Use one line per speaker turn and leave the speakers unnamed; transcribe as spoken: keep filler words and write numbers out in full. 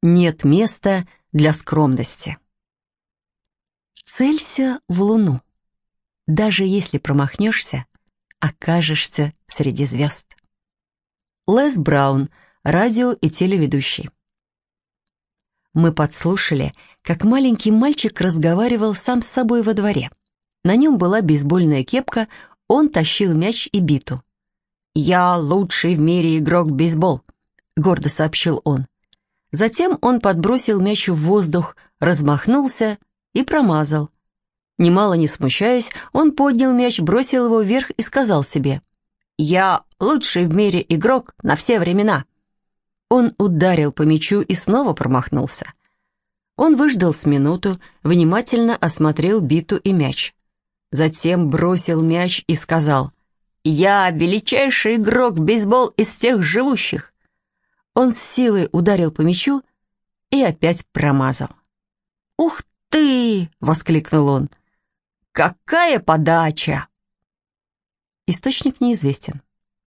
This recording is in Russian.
Нет места для скромности. Целься в Луну. Даже если промахнешься, окажешься среди звезд. Les Браун, радио и телеведущий. Мы подслушали, как маленький мальчик разговаривал сам с собой во дворе. На нем была бейсбольная кепка, он тащил мяч и биту. «Я лучший в мире игрок в бейсбол», — гордо сообщил он. Затем он подбросил мяч в воздух, размахнулся и промазал. Немало не смущаясь, он поднял мяч, бросил его вверх и сказал себе: «Я лучший в мире игрок на все времена». Он ударил по мячу и снова промахнулся. Он выждал с минуту, внимательно осмотрел биту и мяч. Затем бросил мяч и сказал: «Я величайший игрок в бейсбол из всех живущих». Он с силой ударил по мячу и опять промазал. «Ух ты!» — воскликнул он. «Какая подача!» Источник неизвестен.